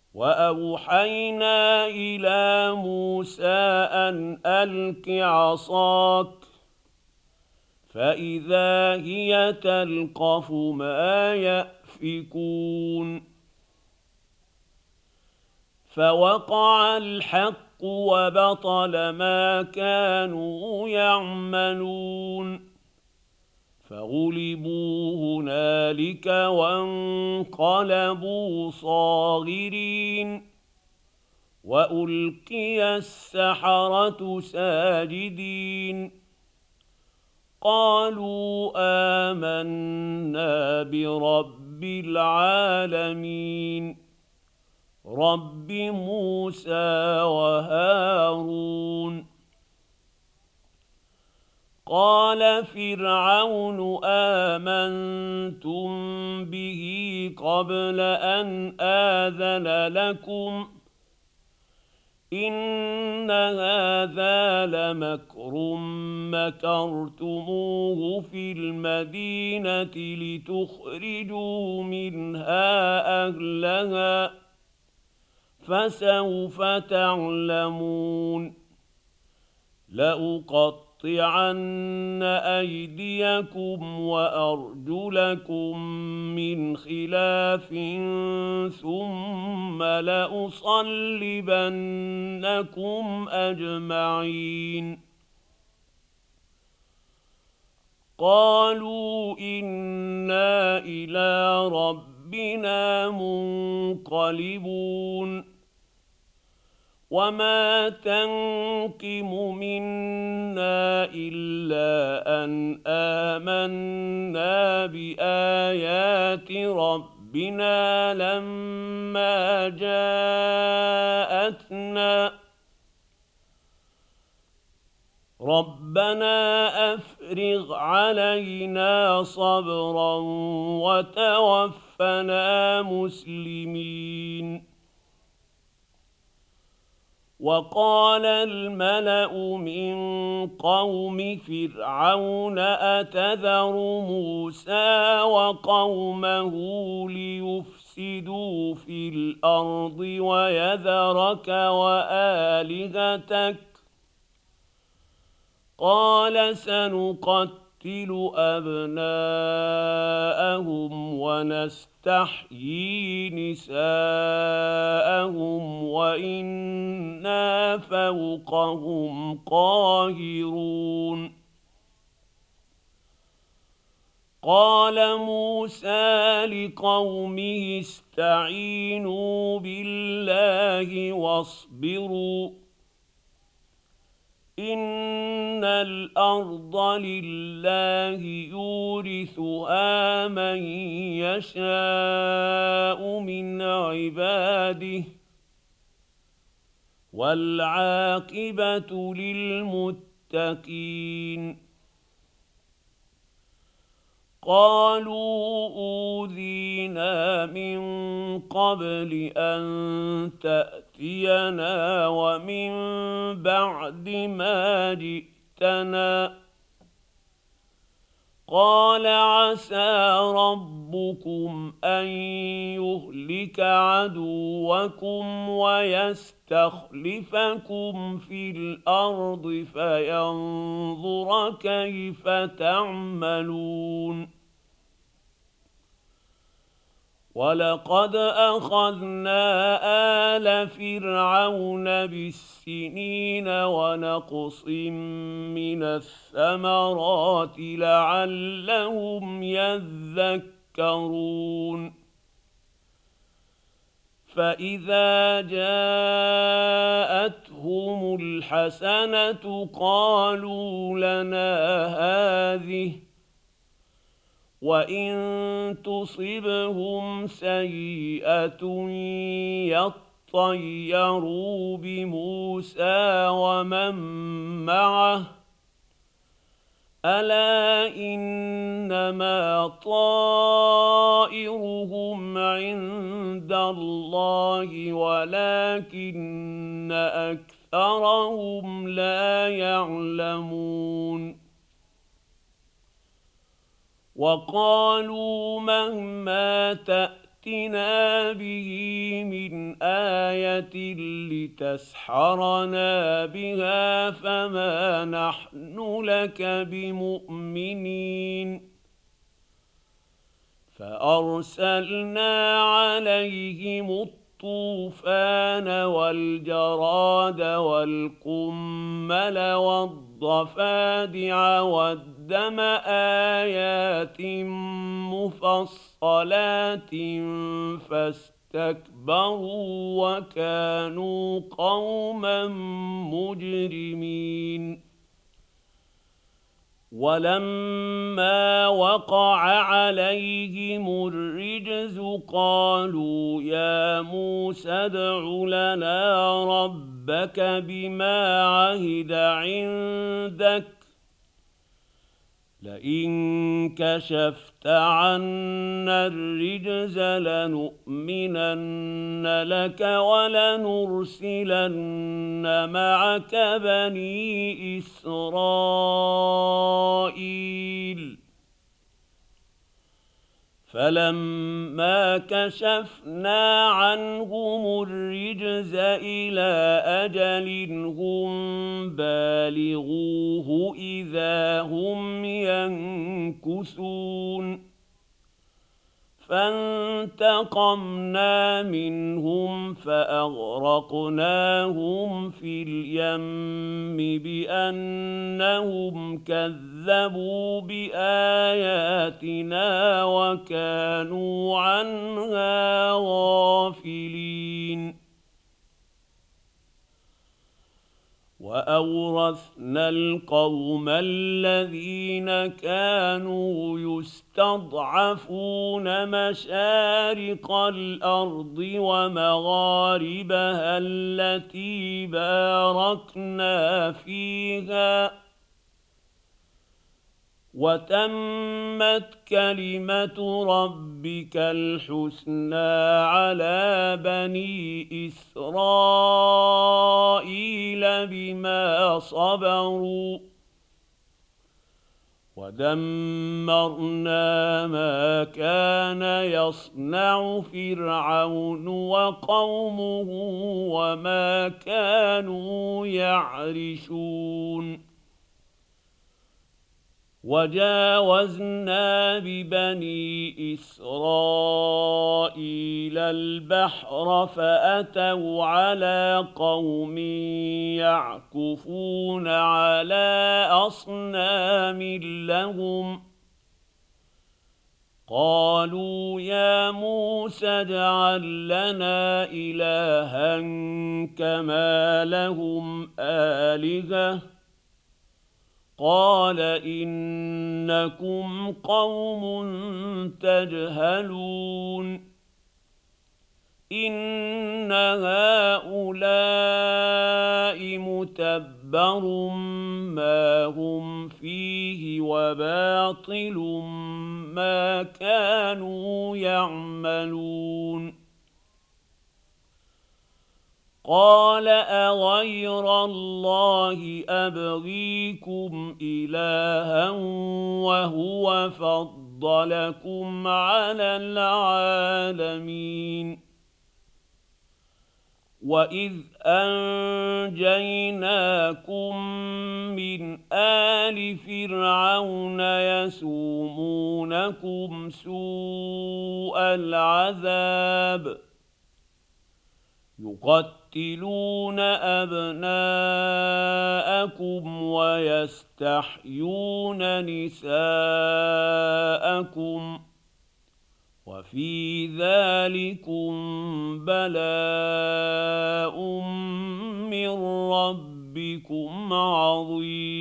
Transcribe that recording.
وأوحينا إلى موسى أن ألق عصاك فإذا هي تلقف ما يأفكون فوقع الحق وبطل ما كانوا يعملون فغلبوا هنالك وانقلبوا صاغرين وألقي السحرة ساجدين قالوا آمنا برب العالمين رب موسى وهارون قال فرعون آمنتم به قبل أن آذن لكم إن هذا لمكر مكرتموه في المدينة لتخرجوا منها أهلها فسوف تعلمون لأقطعن أيديكم وأرجلكم من خلاف ثم لأصلبنكم أجمعين قالوا إنا إلى ربنا منقلبون وما تنقم منا إلا أن آمنا بآيات ربنا لما جاءتنا ربنا أفرغ علينا صبرا وتوفنا مسلمين وقال الملأ من قوم فرعون أتذر موسى وقومه ليفسدوا في الأرض ويذرك وآلهتك قال سنقتل أبناءهم ونستحيي نساءهم وإنا فوقهم قاهرون قال موسى لقومه استعينوا بالله واصبروا إن الأرض لله يورثها من يشاء من عباده والعاقبة للمتقين قالوا أوذينا من قبل أن تأتينا ومن بعد ما جئتنا قال عسى ربكم أن يهلك عدوكم ويستخلفكم في الأرض فينظر كيف تعملون ولقد أخذنا آل فرعون بالسنين ونقص من الثمرات لعلهم يذكرون فإذا جاءتهم الحسنة قالوا لنا هذه وإن تصبهم سيئة يطيروا بموسى ومن معه ألا إنما طائرهم عند الله ولكن أكثرهم لا يعلمون وقالوا مهما تأتنا به من آية لتسحرنا بها فما نحن لك بمؤمنين فأرسلنا عليهم الطوفان والجراد والقمل والضفادع والدم آيات مفصلات فاستكبروا وكانوا قوما مجرمين ولما وقع عليهم الرجز قالوا يا موسى ادع لنا ربك بما عهد عندك لئن كشفت عنا الرجز لنؤمنن لك ولنرسلن معك بني إسرائيل فلما كشفنا عنهم الرجز إلى أجل هم بالغوه إذا هم ينكثون فانتقمنا منهم فأغرقناهم في اليم بأنهم كذبوا بآياتنا وكانوا عنها غافلين وأورثنا القوم الذين كانوا يستضعفون مشارق الأرض ومغاربها التي باركنا فيها وتمت كلمة ربك الحسنى على بني إسرائيل بما صبروا ودمرنا ما كان يصنع فرعون وقومه وما كانوا يعرشون وجاوزنا ببني إسرائيل البحر فأتوا على قوم يعكفون على أصنام لهم قالوا يا موسى اجعل لنا إلها كما لهم آلهة قال إنكم قوم تجهلون إن هؤلاء متبر ما هم فيه وباطل ما كانوا يعملون قال أغير الله أبغيكم إلها وهو فضلكم على العالمين وإذ أنجيناكم من آل فرعون يسومونكم سوء العذاب يقتلون أبناءكم ويستحيون نساءكم وفي ذلكم بلاء من ربكم عظيم